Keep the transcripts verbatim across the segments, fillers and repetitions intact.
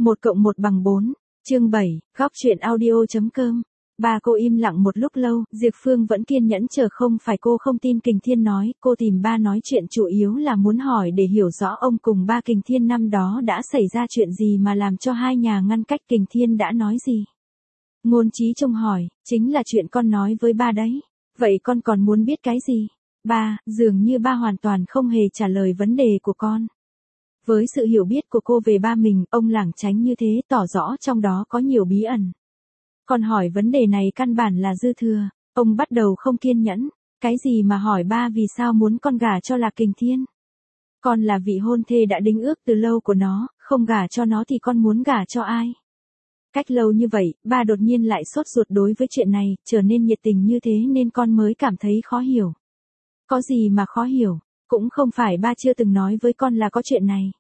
một cộng một bằng bốn. Chương bảy, góc truyện audio.com. Ba cô im lặng một lúc lâu, Diệp Phương vẫn kiên nhẫn chờ. Không phải cô không tin Kình Thiên nói, cô tìm ba nói chuyện chủ yếu là muốn hỏi để hiểu rõ ông cùng ba Kình Thiên năm đó đã xảy ra chuyện gì mà làm cho hai nhà ngăn cách. Kình Thiên đã nói gì? Ngôn Chí Trung hỏi, chính là chuyện con nói với ba đấy. Vậy con còn muốn biết cái gì? Ba, dường như ba hoàn toàn không hề trả lời vấn đề của con. Với sự hiểu biết của cô về ba mình, ông lảng tránh như thế tỏ rõ trong đó có nhiều bí ẩn. Con hỏi vấn đề này căn bản là dư thừa. Ông bắt đầu không kiên nhẫn. Cái gì mà hỏi ba vì sao muốn con gả cho Lạc Kình Thiên? Con là vị hôn thê đã đính ước từ lâu của nó, không gả cho nó thì con muốn gả cho ai? Cách lâu như vậy, ba đột nhiên lại sốt ruột đối với chuyện này, trở nên nhiệt tình như thế nên con mới cảm thấy khó hiểu. Có gì mà khó hiểu, cũng không phải ba chưa từng nói với con là có chuyện này.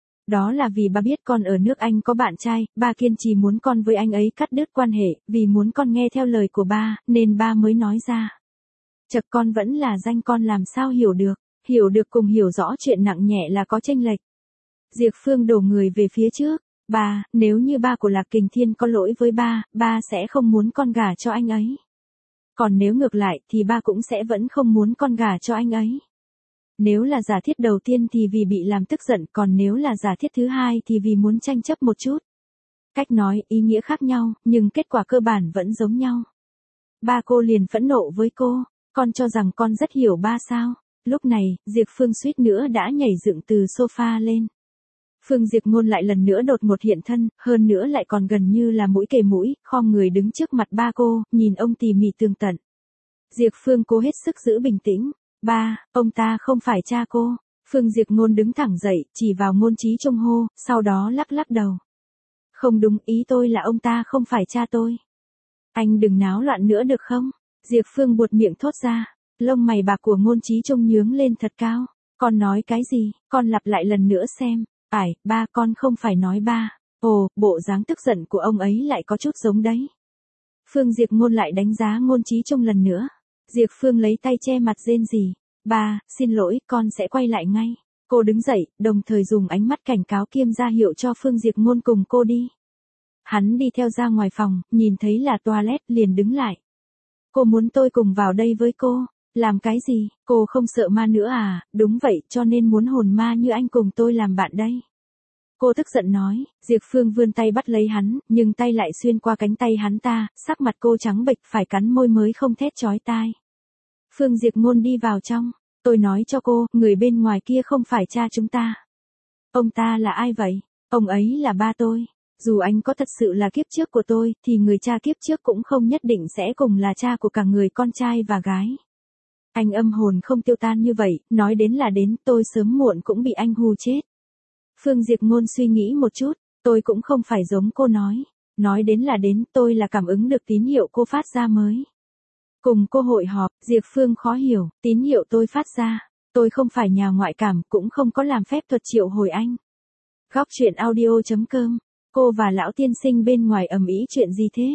Đó là vì ba biết con ở nước Anh có bạn trai, ba kiên trì muốn con với anh ấy cắt đứt quan hệ, vì muốn con nghe theo lời của ba, nên ba mới nói ra. Chật, con vẫn là danh con làm sao hiểu được, hiểu được cùng hiểu rõ chuyện nặng nhẹ là có chênh lệch. Diệp Phương đổ người về phía trước. Ba, nếu như ba của Lạc Kình Thiên có lỗi với ba, ba sẽ không muốn con gả cho anh ấy. Còn nếu ngược lại thì ba cũng sẽ vẫn không muốn con gả cho anh ấy. Nếu là giả thiết đầu tiên thì vì bị làm tức giận, còn nếu là giả thiết thứ hai thì vì muốn tranh chấp một chút. Cách nói, ý nghĩa khác nhau, nhưng kết quả cơ bản vẫn giống nhau. Ba cô liền phẫn nộ với cô, con cho rằng con rất hiểu ba sao? Lúc này, Diệp Phương suýt nữa đã nhảy dựng từ sofa lên. Phương Diệp Ngôn lại lần nữa đột ngột hiện thân, hơn nữa lại còn gần như là mũi kề mũi, khom người đứng trước mặt ba cô, nhìn ông tỉ mỉ tường tận. Diệp Phương cố hết sức giữ bình tĩnh. Ba, ông ta không phải cha cô. Phương Diệp Ngôn đứng thẳng dậy, chỉ vào Ngôn Chí Trung hô, sau đó lắc lắc đầu. Không đúng, ý tôi là ông ta không phải cha tôi. Anh đừng náo loạn nữa được không? Diệp Phương buột miệng thốt ra. Lông mày bạc của Ngôn Chí Trung nhướng lên thật cao. Con nói cái gì? Con lặp lại lần nữa xem. Phải, ba, con không phải nói ba. Ồ, bộ dáng tức giận của ông ấy lại có chút giống đấy. Phương Diệp Ngôn lại đánh giá Ngôn Chí Trung lần nữa. Diệp Phương lấy tay che mặt rên rỉ. Ba, xin lỗi, con sẽ quay lại ngay. Cô đứng dậy, đồng thời dùng ánh mắt cảnh cáo kiêm ra hiệu cho Phương Diệp Ngôn cùng cô đi. Hắn đi theo ra ngoài phòng, nhìn thấy là toilet liền đứng lại. Cô muốn tôi cùng vào đây với cô. Làm cái gì? Cô không sợ ma nữa à? Đúng vậy, cho nên muốn hồn ma như anh cùng tôi làm bạn đây. Cô tức giận nói. Diệp Phương vươn tay bắt lấy hắn, nhưng tay lại xuyên qua cánh tay hắn ta, sắc mặt cô trắng bệch phải cắn môi mới không thét chói tai. Phương Diệp Ngôn đi vào trong. Tôi nói cho cô, người bên ngoài kia không phải cha chúng ta. Ông ta là ai vậy? Ông ấy là ba tôi. Dù anh có thật sự là kiếp trước của tôi, thì người cha kiếp trước cũng không nhất định sẽ cùng là cha của cả người con trai và gái. Anh âm hồn không tiêu tan như vậy, nói đến là đến, tôi sớm muộn cũng bị anh hù chết. Phương Diệp Ngôn suy nghĩ một chút, tôi cũng không phải giống cô nói. Nói đến là đến, tôi là cảm ứng được tín hiệu cô phát ra mới. Cùng cô hội họp, Diệp Phương khó hiểu, tín hiệu tôi phát ra. Tôi không phải nhà ngoại cảm, cũng không có làm phép thuật triệu hồi anh. Góc truyện audio.com, cô và lão tiên sinh bên ngoài ầm ĩ chuyện gì thế?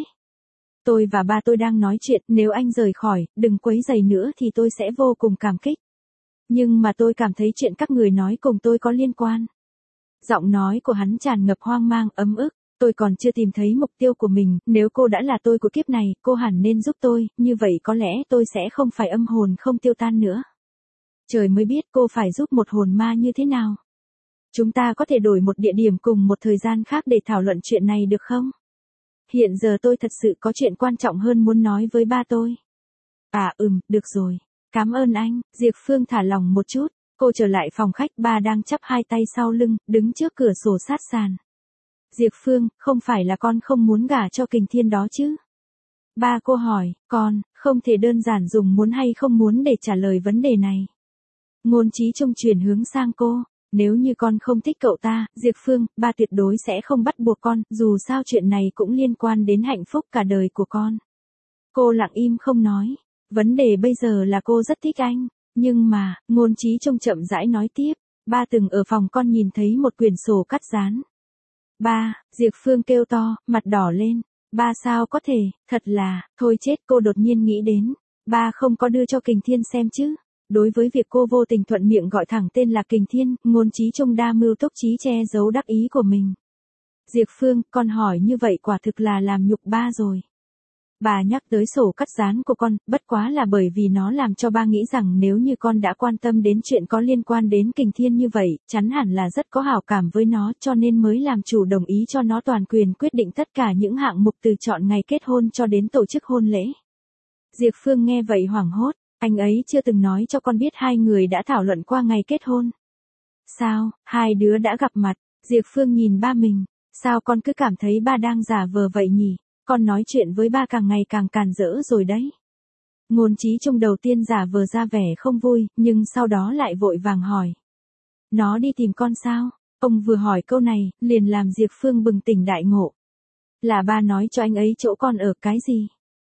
Tôi và ba tôi đang nói chuyện, nếu anh rời khỏi, đừng quấy rầy nữa thì tôi sẽ vô cùng cảm kích. Nhưng mà tôi cảm thấy chuyện các người nói cùng tôi có liên quan. Giọng nói của hắn tràn ngập hoang mang, ấm ức. Tôi còn chưa tìm thấy mục tiêu của mình, nếu cô đã là tôi của kiếp này, cô hẳn nên giúp tôi, như vậy có lẽ tôi sẽ không phải âm hồn không tiêu tan nữa. Trời mới biết cô phải giúp một hồn ma như thế nào. Chúng ta có thể đổi một địa điểm cùng một thời gian khác để thảo luận chuyện này được không? Hiện giờ tôi thật sự có chuyện quan trọng hơn muốn nói với ba tôi. À ừm, được rồi. Cảm ơn anh. Diệp Phương thả lòng một chút. Cô trở lại phòng khách, ba đang chắp hai tay sau lưng, đứng trước cửa sổ sát sàn. Diệp Phương, không phải là con không muốn gả cho Kình Thiên đó chứ? Ba cô hỏi, con, không thể đơn giản dùng muốn hay không muốn để trả lời vấn đề này. Ngôn Chí Trung chuyển hướng sang cô. Nếu như con không thích cậu ta, Diệp Phương, ba tuyệt đối sẽ không bắt buộc con, dù sao chuyện này cũng liên quan đến hạnh phúc cả đời của con. Cô lặng im không nói. Vấn đề bây giờ là cô rất thích anh. Nhưng mà, Ngôn Chí Trung chậm rãi nói tiếp. Ba từng ở phòng con nhìn thấy một quyển sổ cắt dán. Ba, Diệp Phương kêu to, mặt đỏ lên. Ba sao có thể, thật là, thôi chết, cô đột nhiên nghĩ đến. Ba không có đưa cho Kình Thiên xem chứ. Đối với việc cô vô tình thuận miệng gọi thẳng tên là Kình Thiên, Ngôn Chí Trung đa mưu túc trí che giấu đắc ý của mình. Diệp Phương, con hỏi như vậy quả thực là làm nhục ba rồi. Bà nhắc tới sổ cắt dán của con, bất quá là bởi vì nó làm cho ba nghĩ rằng nếu như con đã quan tâm đến chuyện có liên quan đến Kình Thiên như vậy, chắn hẳn là rất có hảo cảm với nó cho nên mới làm chủ đồng ý cho nó toàn quyền quyết định tất cả những hạng mục từ chọn ngày kết hôn cho đến tổ chức hôn lễ. Diệp Phương nghe vậy hoảng hốt, anh ấy chưa từng nói cho con biết hai người đã thảo luận qua ngày kết hôn. Sao, hai đứa đã gặp mặt? Diệp Phương nhìn ba mình, sao con cứ cảm thấy ba đang giả vờ vậy nhỉ? Con nói chuyện với ba càng ngày càng càn rỡ rồi đấy. Ngôn Chí Trung đầu tiên giả vờ ra vẻ không vui, nhưng sau đó lại vội vàng hỏi. Nó đi tìm con sao? Ông vừa hỏi câu này, liền làm Diệp Phương bừng tỉnh đại ngộ. Là ba nói cho anh ấy chỗ con ở cái gì?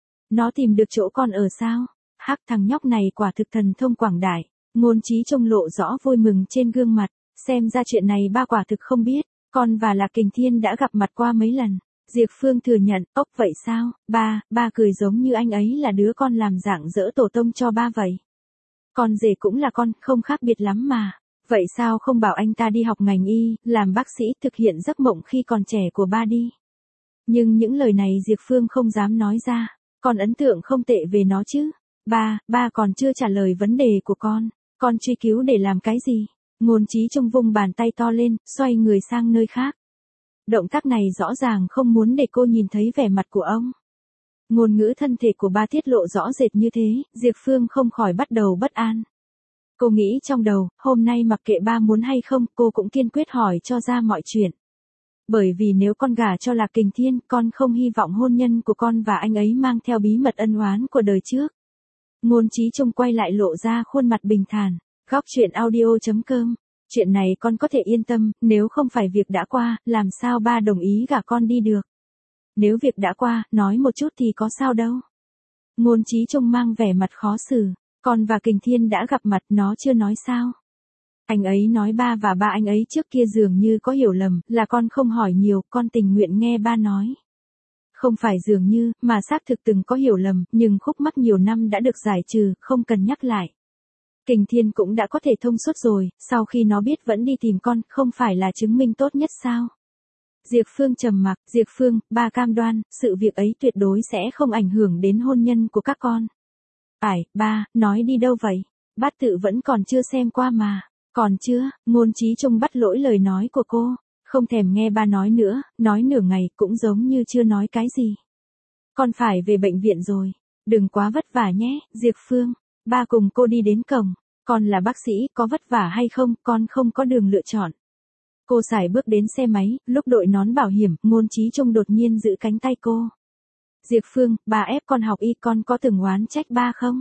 Nó tìm được chỗ con ở sao? Hắc, thằng nhóc này quả thực thần thông quảng đại. Ngôn Chí Trung lộ rõ vui mừng trên gương mặt, xem ra chuyện này ba quả thực không biết, con và Lạc Kình Thiên đã gặp mặt qua mấy lần. Diệp Phương thừa nhận, ốc vậy sao, ba, ba cười giống như anh ấy là đứa con làm dạng dỡ tổ tông cho ba vậy. Con rể cũng là con, không khác biệt lắm mà. Vậy sao không bảo anh ta đi học ngành y, làm bác sĩ, thực hiện giấc mộng khi còn trẻ của ba đi. Nhưng những lời này Diệp Phương không dám nói ra, con ấn tượng không tệ về nó chứ. Ba, ba còn chưa trả lời vấn đề của con, con truy cứu để làm cái gì? Ngôn Chí Trung vung bàn tay to lên, xoay người sang nơi khác. Động tác này rõ ràng không muốn để cô nhìn thấy vẻ mặt của ông. Ngôn ngữ thân thể của ba tiết lộ rõ rệt như thế, Diệp Phương không khỏi bắt đầu bất an. Cô nghĩ trong đầu, hôm nay mặc kệ ba muốn hay không, cô cũng kiên quyết hỏi cho ra mọi chuyện. Bởi vì nếu con gả cho Lạc Kình Thiên, con không hy vọng hôn nhân của con và anh ấy mang theo bí mật ân oán của đời trước. Ngôn Chí Trung quay lại lộ ra khuôn mặt bình thản. Góc chuyện audio chấm com. Chuyện này con có thể yên tâm, nếu không phải việc đã qua, làm sao ba đồng ý gả con đi được. Nếu việc đã qua, nói một chút thì có sao đâu. Ngôn Chí Trung mang vẻ mặt khó xử, con và Kình Thiên đã gặp mặt, nó chưa nói sao. Anh ấy nói ba và ba anh ấy trước kia dường như có hiểu lầm, là con không hỏi nhiều, con tình nguyện nghe ba nói. Không phải dường như, mà xác thực từng có hiểu lầm, nhưng khúc mắc nhiều năm đã được giải trừ, không cần nhắc lại. Kình Thiên cũng đã có thể thông suốt rồi, sau khi nó biết vẫn đi tìm con, không phải là chứng minh tốt nhất sao? Diệp Phương trầm mặc, Diệp Phương, ba cam đoan, sự việc ấy tuyệt đối sẽ không ảnh hưởng đến hôn nhân của các con. Ải, ba, nói đi đâu vậy? Bát tự vẫn còn chưa xem qua mà. Còn chưa, Ngôn Chí Trung bắt lỗi lời nói của cô. Không thèm nghe ba nói nữa, nói nửa ngày cũng giống như chưa nói cái gì. Con phải về bệnh viện rồi. Đừng quá vất vả nhé, Diệp Phương. Ba cùng cô đi đến cổng. Con là bác sĩ, có vất vả hay không, con không có đường lựa chọn. Cô sải bước đến xe máy, lúc đội nón bảo hiểm, Ngôn Chí Trung đột nhiên giữ cánh tay cô. Diệp Phương, bà ép con học y, con có từng oán trách ba không?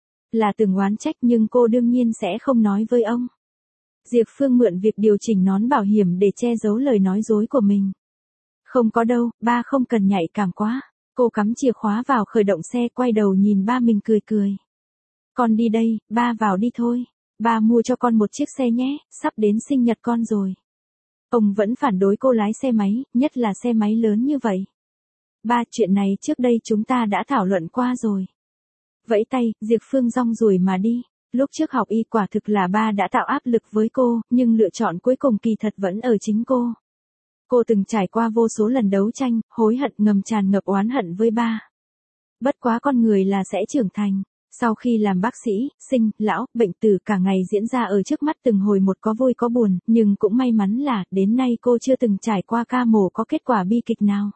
Là từng oán trách nhưng cô đương nhiên sẽ không nói với ông. Diệp Phương mượn việc điều chỉnh nón bảo hiểm để che giấu lời nói dối của mình. Không có đâu, ba không cần nhạy cảm quá. Cô cắm chìa khóa vào khởi động xe, quay đầu nhìn ba mình cười cười. Con đi đây, ba vào đi thôi. Ba mua cho con một chiếc xe nhé, sắp đến sinh nhật con rồi. Ông vẫn phản đối cô lái xe máy, nhất là xe máy lớn như vậy. Ba, chuyện này trước đây chúng ta đã thảo luận qua rồi. Vẫy tay, Diệp Phương rong ruổi mà đi. Lúc trước học y quả thực là ba đã tạo áp lực với cô, nhưng lựa chọn cuối cùng kỳ thật vẫn ở chính cô. Cô từng trải qua vô số lần đấu tranh, hối hận ngầm tràn ngập oán hận với ba. Bất quá con người là sẽ trưởng thành. Sau khi làm bác sĩ, sinh, lão, bệnh tử cả ngày diễn ra ở trước mắt từng hồi một có vui có buồn, nhưng cũng may mắn là, đến nay cô chưa từng trải qua ca mổ có kết quả bi kịch nào.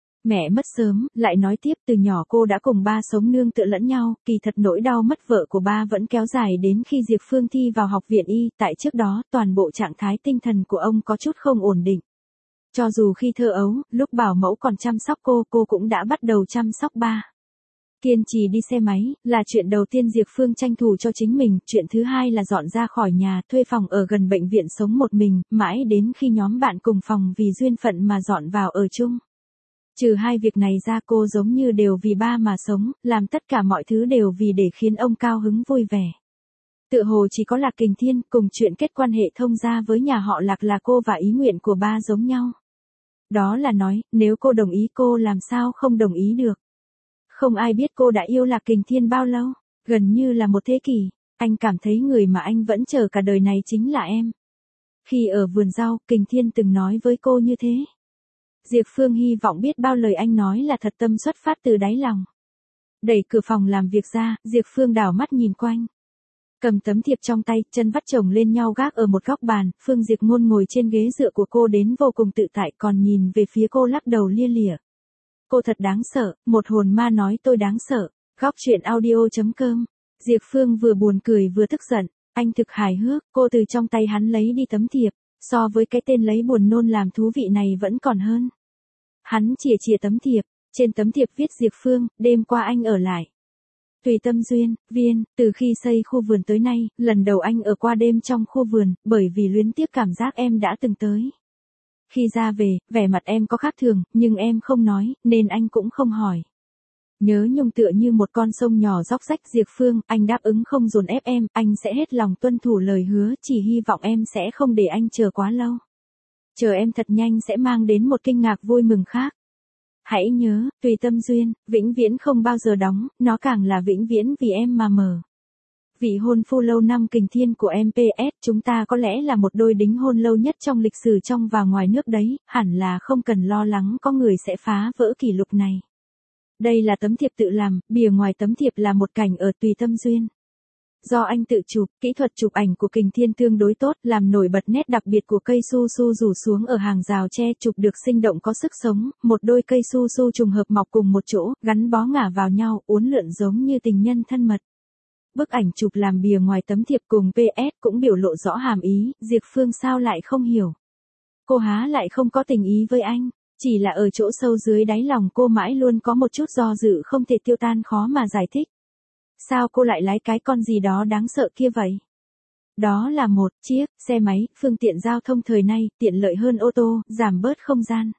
Mẹ mất sớm, lại nói tiếp từ nhỏ cô đã cùng ba sống nương tựa lẫn nhau, kỳ thật nỗi đau mất vợ của ba vẫn kéo dài đến khi Diệp Phương thi vào học viện y, tại trước đó, toàn bộ trạng thái tinh thần của ông có chút không ổn định. Cho dù khi thơ ấu, lúc bảo mẫu còn chăm sóc cô, cô cũng đã bắt đầu chăm sóc ba. Kiên trì đi xe máy, là chuyện đầu tiên Diệp Phương tranh thủ cho chính mình, chuyện thứ hai là dọn ra khỏi nhà, thuê phòng ở gần bệnh viện sống một mình, mãi đến khi nhóm bạn cùng phòng vì duyên phận mà dọn vào ở chung. Trừ hai việc này ra cô giống như đều vì ba mà sống, làm tất cả mọi thứ đều vì để khiến ông cao hứng vui vẻ. Tựa hồ chỉ có Lạc Kình Thiên cùng chuyện kết quan hệ thông gia với nhà họ Lạc là cô và ý nguyện của ba giống nhau. Đó là nói, nếu cô đồng ý cô làm sao không đồng ý được. Không ai biết cô đã yêu Lạc Kình Thiên bao lâu, gần như là một thế kỷ, anh cảm thấy người mà anh vẫn chờ cả đời này chính là em. Khi ở vườn rau, Kình Thiên từng nói với cô như thế. Diệp Phương hy vọng biết bao lời anh nói là thật tâm xuất phát từ đáy lòng. Đẩy cửa phòng làm việc ra, Diệp Phương đảo mắt nhìn quanh. Cầm tấm thiệp trong tay, chân vắt chồng lên nhau gác ở một góc bàn, Phương Diệp Ngôn ngồi trên ghế dựa của cô đến vô cùng tự tại, còn nhìn về phía cô lắc đầu lia lịa. Cô thật đáng sợ, một hồn ma nói tôi đáng sợ. Góc truyện audio chấm com. Diệp Phương vừa buồn cười vừa tức giận, anh thực hài hước, cô từ trong tay hắn lấy đi tấm thiệp, so với cái tên lấy buồn nôn làm thú vị này vẫn còn hơn. Hắn chìa chìa tấm thiệp, trên tấm thiệp viết Diệp Phương, đêm qua anh ở lại. Tùy Tâm Duyên, Viên, từ khi xây khu vườn tới nay, lần đầu anh ở qua đêm trong khu vườn, bởi vì luyến tiếc cảm giác em đã từng tới. Khi ra về, vẻ mặt em có khác thường, nhưng em không nói, nên anh cũng không hỏi. Nhớ nhung tựa như một con sông nhỏ róc rách. Diệp Phương, anh đáp ứng không dồn ép em, anh sẽ hết lòng tuân thủ lời hứa, chỉ hy vọng em sẽ không để anh chờ quá lâu. Chờ em thật nhanh sẽ mang đến một kinh ngạc vui mừng khác. Hãy nhớ, Tùy Tâm Duyên, vĩnh viễn không bao giờ đóng, nó càng là vĩnh viễn vì em mà mở. Vị hôn phu lâu năm Kình Thiên của em pê ét, chúng ta có lẽ là một đôi đính hôn lâu nhất trong lịch sử trong và ngoài nước đấy, hẳn là không cần lo lắng có người sẽ phá vỡ kỷ lục này. Đây là tấm thiệp tự làm, bìa ngoài tấm thiệp là một cảnh ở Tùy Tâm Duyên. Do anh tự chụp, kỹ thuật chụp ảnh của Kình Thiên tương đối tốt, làm nổi bật nét đặc biệt của cây su su rủ xuống ở hàng rào tre, chụp được sinh động có sức sống, một đôi cây su su trùng hợp mọc cùng một chỗ, gắn bó ngả vào nhau, uốn lượn giống như tình nhân thân mật. Bức ảnh chụp làm bìa ngoài tấm thiệp cùng pê ét cũng biểu lộ rõ hàm ý, Diệp Phương sao lại không hiểu. Cô há lại không có tình ý với anh, chỉ là ở chỗ sâu dưới đáy lòng cô mãi luôn có một chút do dự không thể tiêu tan khó mà giải thích. Sao cô lại lái cái con gì đó đáng sợ kia vậy? Đó là một chiếc xe máy, phương tiện giao thông thời nay, tiện lợi hơn ô tô, giảm bớt không gian.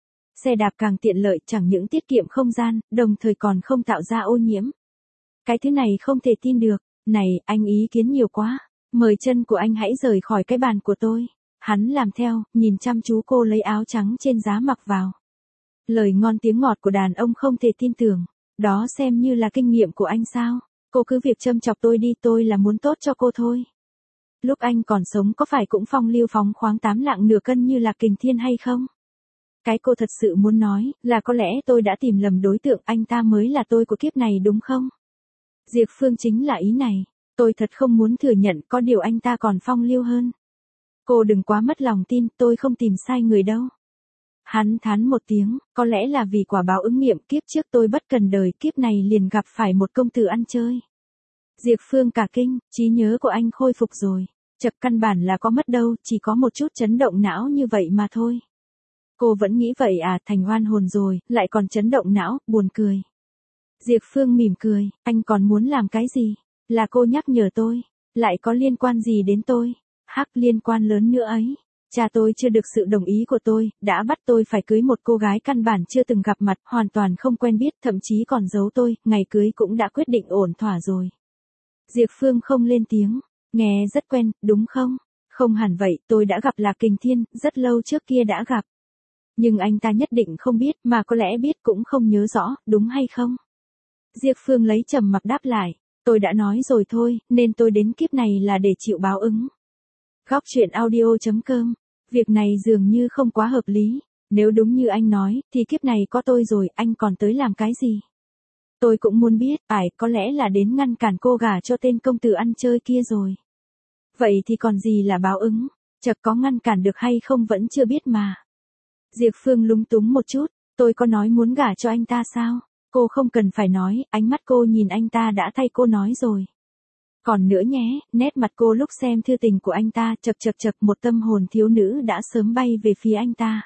Xe đạp càng tiện lợi, chẳng những tiết kiệm không gian, đồng thời còn không tạo ra ô nhiễm. Cái thứ này không thể tin được. Này, anh ý kiến nhiều quá. Mời chân của anh hãy rời khỏi cái bàn của tôi. Hắn làm theo, nhìn chăm chú cô lấy áo trắng trên giá mặc vào. Lời ngon tiếng ngọt của đàn ông không thể tin tưởng. Đó xem như là kinh nghiệm của anh sao? Cô cứ việc châm chọc tôi đi, tôi là muốn tốt cho cô thôi. Lúc anh còn sống có phải cũng phong lưu phóng khoáng tám lạng nửa cân như là Kình Thiên hay không? Cái cô thật sự muốn nói, là có lẽ tôi đã tìm lầm đối tượng, anh ta mới là tôi của kiếp này đúng không? Diệp Phương chính là ý này. Tôi thật không muốn thừa nhận, có điều anh ta còn phong lưu hơn. Cô đừng quá mất lòng tin, tôi không tìm sai người đâu. Hắn thán một tiếng, có lẽ là vì quả báo ứng nghiệm, kiếp trước tôi bất cần đời, kiếp này liền gặp phải một công tử ăn chơi. Diệp Phương cả kinh, trí nhớ của anh khôi phục rồi. Chật, căn bản là có mất đâu, chỉ có một chút chấn động não như vậy mà thôi. Cô vẫn nghĩ vậy à, thành oan hồn rồi, lại còn chấn động não, buồn cười. Diệp Phương mỉm cười, anh còn muốn làm cái gì? Là cô nhắc nhở tôi, lại có liên quan gì đến tôi? Hắc, liên quan lớn nữa ấy. Cha tôi chưa được sự đồng ý của tôi, đã bắt tôi phải cưới một cô gái căn bản chưa từng gặp mặt, hoàn toàn không quen biết, thậm chí còn giấu tôi, ngày cưới cũng đã quyết định ổn thỏa rồi. Diệp Phương không lên tiếng, nghe rất quen, đúng không? Không hẳn vậy, tôi đã gặp Lạc Kình Thiên, rất lâu trước kia đã gặp. Nhưng anh ta nhất định không biết, mà có lẽ biết cũng không nhớ rõ, đúng hay không? Diệp Phương lấy trầm mặc đáp lại, tôi đã nói rồi thôi, nên tôi đến kiếp này là để chịu báo ứng. Góc truyện audio chấm com. Việc này dường như không quá hợp lý. Nếu đúng như anh nói, thì kiếp này có tôi rồi, anh còn tới làm cái gì? Tôi cũng muốn biết, ải, có lẽ là đến ngăn cản cô gả cho tên công tử ăn chơi kia rồi. Vậy thì còn gì là báo ứng? Chật, có ngăn cản được hay không vẫn chưa biết mà. Diệp Phương lúng túng một chút, tôi có nói muốn gả cho anh ta sao? Cô không cần phải nói, ánh mắt cô nhìn anh ta đã thay cô nói rồi. Còn nữa nhé, nét mặt cô lúc xem thư tình của anh ta, chật chật chật, một tâm hồn thiếu nữ đã sớm bay về phía anh ta.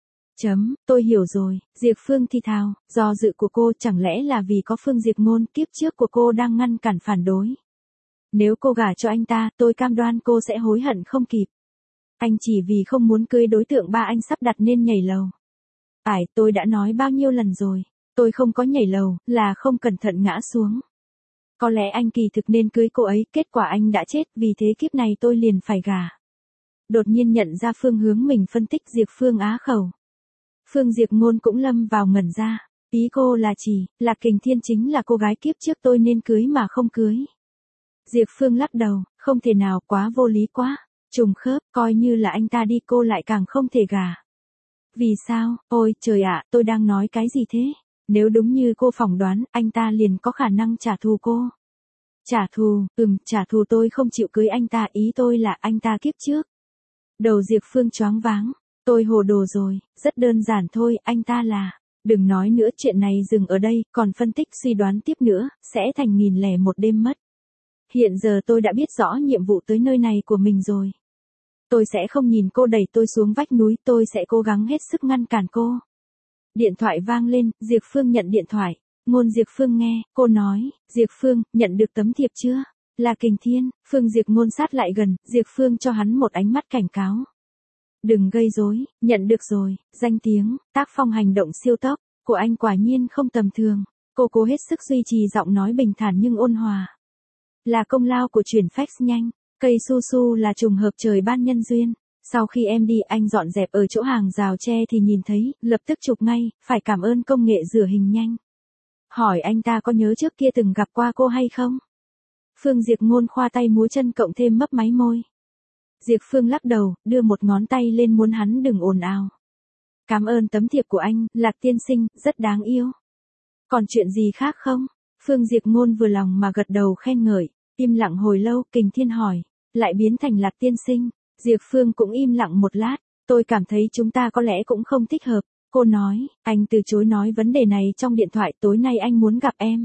Chấm, tôi hiểu rồi, Diệp Phương thì thào, do dự của cô chẳng lẽ là vì có Phương Diệp Ngôn, kiếp trước của cô đang ngăn cản phản đối. Nếu cô gả cho anh ta, tôi cam đoan cô sẽ hối hận không kịp. Anh chỉ vì không muốn cưới đối tượng ba anh sắp đặt nên nhảy lầu. Ải, tôi đã nói bao nhiêu lần rồi, tôi không có nhảy lầu, là không cẩn thận ngã xuống. Có lẽ anh kỳ thực nên cưới cô ấy, kết quả anh đã chết, vì thế kiếp này tôi liền phải gả. Đột nhiên nhận ra phương hướng mình phân tích, Diệp Phương á khẩu. Phương Diệp Ngôn cũng lâm vào ngẩn ra, ý cô là chỉ, là Kình Thiên chính là cô gái kiếp trước tôi nên cưới mà không cưới. Diệp Phương lắc đầu, không thể nào, quá vô lý quá, trùng khớp, coi như là anh ta đi cô lại càng không thể gả. Vì sao, ôi trời ạ, tôi đang nói cái gì thế? Nếu đúng như cô phỏng đoán, anh ta liền có khả năng trả thù cô. Trả thù, ừm, trả thù tôi không chịu cưới anh ta, ý tôi là anh ta kiếp trước. Đầu Diệp Phương choáng váng, tôi hồ đồ rồi, rất đơn giản thôi, anh ta là, đừng nói nữa chuyện này dừng ở đây, còn phân tích suy đoán tiếp nữa, sẽ thành nghìn lẻ một đêm mất. Hiện giờ tôi đã biết rõ nhiệm vụ tới nơi này của mình rồi. Tôi sẽ không nhìn cô đẩy tôi xuống vách núi, tôi sẽ cố gắng hết sức ngăn cản cô. Điện thoại vang lên, Diệp Phương nhận điện thoại. Ngôn Diệp Phương nghe, cô nói, Diệp Phương, nhận được tấm thiệp chưa? Là Kình Thiên. Phương Diệp Ngôn sát lại gần, Diệp Phương cho hắn một ánh mắt cảnh cáo. Đừng gây rối, nhận được rồi, danh tiếng, tác phong hành động siêu tốc của anh quả nhiên không tầm thường. Cô cố hết sức duy trì giọng nói bình thản nhưng ôn hòa. Là công lao của chuyển fax nhanh, cây su su là trùng hợp trời ban nhân duyên. Sau khi em đi anh dọn dẹp ở chỗ hàng rào tre thì nhìn thấy, lập tức chụp ngay, phải cảm ơn công nghệ rửa hình nhanh. Hỏi anh ta có nhớ trước kia từng gặp qua cô hay không? Phương Diệp Ngôn khoa tay múa chân cộng thêm mấp máy môi. Diệp Phương lắc đầu, đưa một ngón tay lên muốn hắn đừng ồn ào. Cảm ơn tấm thiệp của anh, Lạc tiên sinh, rất đáng yêu. Còn chuyện gì khác không? Phương Diệp Ngôn vừa lòng mà gật đầu khen ngợi, im lặng hồi lâu, Kình Thiên hỏi, lại biến thành Lạc tiên sinh. Diệp Phương cũng im lặng một lát, tôi cảm thấy chúng ta có lẽ cũng không thích hợp. Cô nói, anh từ chối nói vấn đề này trong điện thoại, tối nay anh muốn gặp em.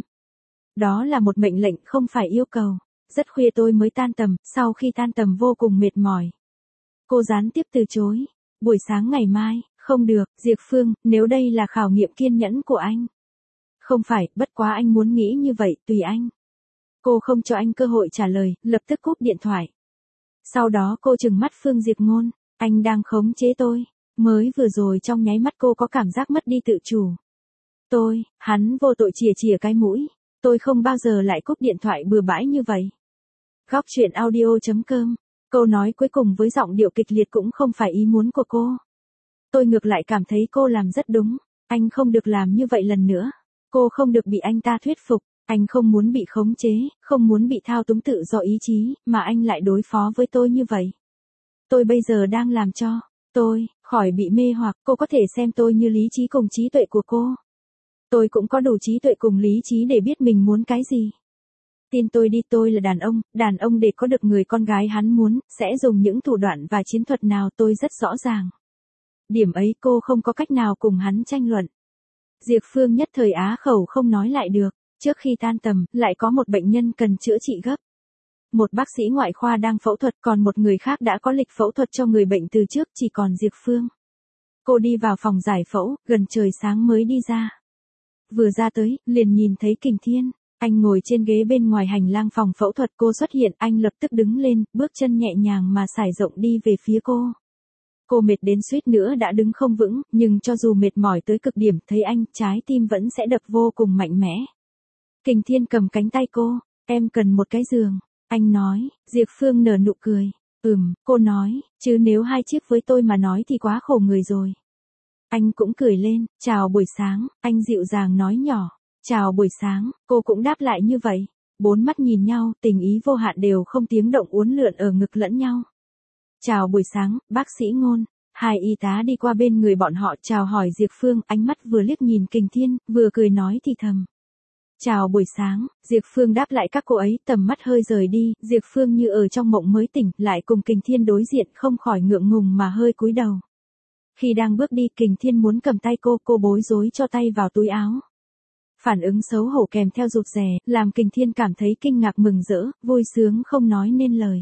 Đó là một mệnh lệnh không phải yêu cầu. Rất khuya tôi mới tan tầm, sau khi tan tầm vô cùng mệt mỏi. Cô gián tiếp từ chối. Buổi sáng ngày mai, không được, Diệp Phương, nếu đây là khảo nghiệm kiên nhẫn của anh. Không phải, bất quá anh muốn nghĩ như vậy, tùy anh. Cô không cho anh cơ hội trả lời, lập tức cúp điện thoại. Sau đó cô trừng mắt Phương Diệp Ngôn, anh đang khống chế tôi. Mới vừa rồi trong nháy mắt cô có cảm giác mất đi tự chủ. Tôi, hắn vô tội chìa chìa cái mũi. Tôi không bao giờ lại cúp điện thoại bừa bãi như vậy. Góc truyện audio chấm com. Câu nói cuối cùng với giọng điệu kịch liệt cũng không phải ý muốn của cô. Tôi ngược lại cảm thấy cô làm rất đúng. Anh không được làm như vậy lần nữa. Cô không được bị anh ta thuyết phục. Anh không muốn bị khống chế, không muốn bị thao túng tự do ý chí, mà anh lại đối phó với tôi như vậy. Tôi bây giờ đang làm cho tôi khỏi bị mê hoặc, cô có thể xem tôi như lý trí cùng trí tuệ của cô. Tôi cũng có đủ trí tuệ cùng lý trí để biết mình muốn cái gì. Tin tôi đi, tôi là đàn ông, đàn ông để có được người con gái hắn muốn, sẽ dùng những thủ đoạn và chiến thuật nào tôi rất rõ ràng. Điểm ấy cô không có cách nào cùng hắn tranh luận. Diệp Phương nhất thời á khẩu không nói lại được. Trước khi tan tầm, lại có một bệnh nhân cần chữa trị gấp. Một bác sĩ ngoại khoa đang phẫu thuật, còn một người khác đã có lịch phẫu thuật cho người bệnh từ trước, chỉ còn Diệp Phương. Cô đi vào phòng giải phẫu, gần trời sáng mới đi ra. Vừa ra tới, liền nhìn thấy Kình Thiên. Anh ngồi trên ghế bên ngoài hành lang phòng phẫu thuật, cô xuất hiện, anh lập tức đứng lên, bước chân nhẹ nhàng mà sải rộng đi về phía cô. Cô mệt đến suýt nữa đã đứng không vững, nhưng cho dù mệt mỏi tới cực điểm, thấy anh, trái tim vẫn sẽ đập vô cùng mạnh mẽ. Kình Thiên cầm cánh tay cô, em cần một cái giường. Anh nói, Diệp Phương nở nụ cười. Ừm, cô nói, chứ nếu hai chiếc với tôi mà nói thì quá khổ người rồi. Anh cũng cười lên, chào buổi sáng, anh dịu dàng nói nhỏ. Chào buổi sáng, cô cũng đáp lại như vậy. Bốn mắt nhìn nhau, tình ý vô hạn đều không tiếng động uốn lượn ở ngực lẫn nhau. Chào buổi sáng, bác sĩ Ngôn. Hai y tá đi qua bên người bọn họ chào hỏi Diệp Phương, ánh mắt vừa liếc nhìn Kình Thiên, vừa cười nói thì thầm. Chào buổi sáng, Diệp Phương đáp lại các cô ấy, tầm mắt hơi rời đi, Diệp Phương như ở trong mộng mới tỉnh, lại cùng Kình Thiên đối diện, không khỏi ngượng ngùng mà hơi cúi đầu. Khi đang bước đi, Kình Thiên muốn cầm tay cô, cô bối rối cho tay vào túi áo. Phản ứng xấu hổ kèm theo rụt rè, làm Kình Thiên cảm thấy kinh ngạc mừng rỡ, vui sướng không nói nên lời.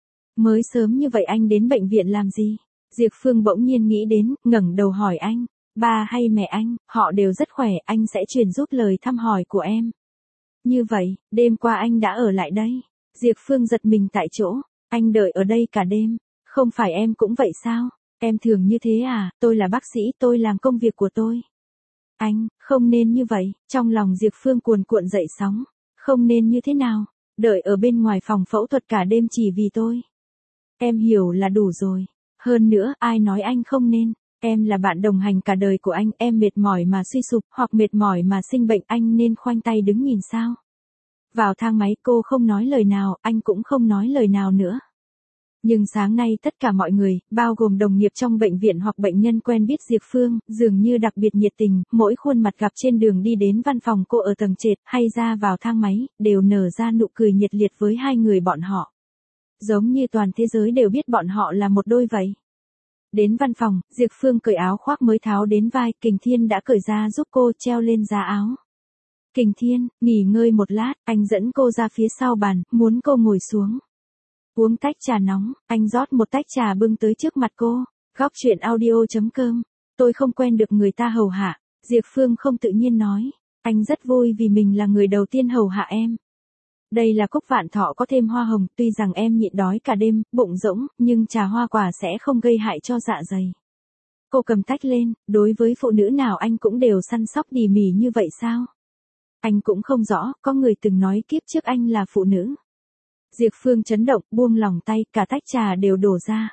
Mới sớm như vậy anh đến bệnh viện làm gì? Diệp Phương bỗng nhiên nghĩ đến, ngẩng đầu hỏi anh. Ba hay mẹ anh, họ đều rất khỏe, anh sẽ truyền giúp lời thăm hỏi của em. Như vậy, đêm qua anh đã ở lại đây. Diệp Phương giật mình tại chỗ, anh đợi ở đây cả đêm, không phải em cũng vậy sao? Em thường như thế à, tôi là bác sĩ, tôi làm công việc của tôi. Anh, không nên như vậy, trong lòng Diệp Phương cuồn cuộn dậy sóng, không nên như thế nào, đợi ở bên ngoài phòng phẫu thuật cả đêm chỉ vì tôi. Em hiểu là đủ rồi, hơn nữa, ai nói anh không nên. Em là bạn đồng hành cả đời của anh, em mệt mỏi mà suy sụp, hoặc mệt mỏi mà sinh bệnh, anh nên khoanh tay đứng nhìn sao? Vào thang máy cô không nói lời nào, anh cũng không nói lời nào nữa. Nhưng sáng nay tất cả mọi người, bao gồm đồng nghiệp trong bệnh viện hoặc bệnh nhân quen biết Diệp Phương, dường như đặc biệt nhiệt tình, mỗi khuôn mặt gặp trên đường đi đến văn phòng cô ở tầng trệt hay ra vào thang máy, đều nở ra nụ cười nhiệt liệt với hai người bọn họ. Giống như toàn thế giới đều biết bọn họ là một đôi vậy. Đến văn phòng, Diệp Phương cởi áo khoác mới tháo đến vai, Kình Thiên đã cởi ra giúp cô treo lên giá áo. Kình Thiên, nghỉ ngơi một lát, anh dẫn cô ra phía sau bàn, muốn cô ngồi xuống. Uống tách trà nóng, anh rót một tách trà bưng tới trước mặt cô. Góc chuyện audio chấm com. Tôi không quen được người ta hầu hạ. Diệp Phương không tự nhiên nói. Anh rất vui vì mình là người đầu tiên hầu hạ em. Đây là cúc vạn thọ có thêm hoa hồng, tuy rằng em nhịn đói cả đêm, bụng rỗng, nhưng trà hoa quả sẽ không gây hại cho dạ dày. Cô cầm tách lên, đối với phụ nữ nào anh cũng đều săn sóc tỉ mỉ như vậy sao? Anh cũng không rõ, có người từng nói kiếp trước anh là phụ nữ. Diệp Phương chấn động, buông lỏng tay, cả tách trà đều đổ ra.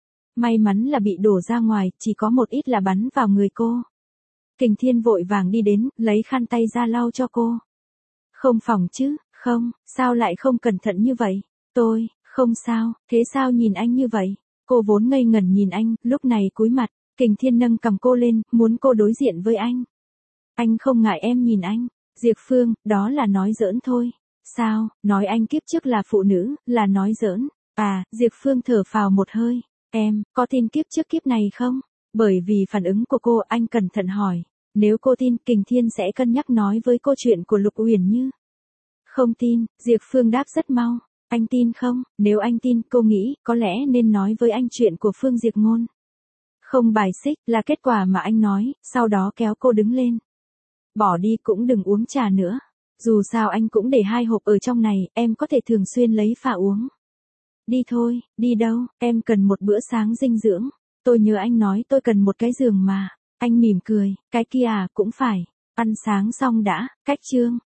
May mắn là bị đổ ra ngoài, chỉ có một ít là bắn vào người cô. Kình Thiên vội vàng đi đến, lấy khăn tay ra lau cho cô. Không phòng chứ, không, sao lại không cẩn thận như vậy? Tôi, không sao, thế sao nhìn anh như vậy? Cô vốn ngây ngẩn nhìn anh, lúc này cúi mặt, Kình Thiên nâng cầm cô lên, muốn cô đối diện với anh. Anh không ngại em nhìn anh. Diệp Phương, đó là nói giỡn thôi. Sao, nói anh kiếp trước là phụ nữ, là nói giỡn. À, Diệp Phương thở phào một hơi. Em, có tin kiếp trước kiếp này không? Bởi vì phản ứng của cô, anh cẩn thận hỏi. Nếu cô tin, Kình Thiên sẽ cân nhắc nói với cô chuyện của Lục Uyển Như. Không tin, Diệp Phương đáp rất mau. Anh tin không? Nếu anh tin, cô nghĩ, có lẽ nên nói với anh chuyện của Phương Diệp Ngôn. Không bài xích, là kết quả mà anh nói, sau đó kéo cô đứng lên. Bỏ đi cũng đừng uống trà nữa. Dù sao anh cũng để hai hộp ở trong này, em có thể thường xuyên lấy pha uống. Đi thôi, đi đâu, em cần một bữa sáng dinh dưỡng. Tôi nhớ anh nói tôi cần một cái giường mà. Anh mỉm cười, cái kia à, cũng phải. Ăn sáng xong đã, cách chương.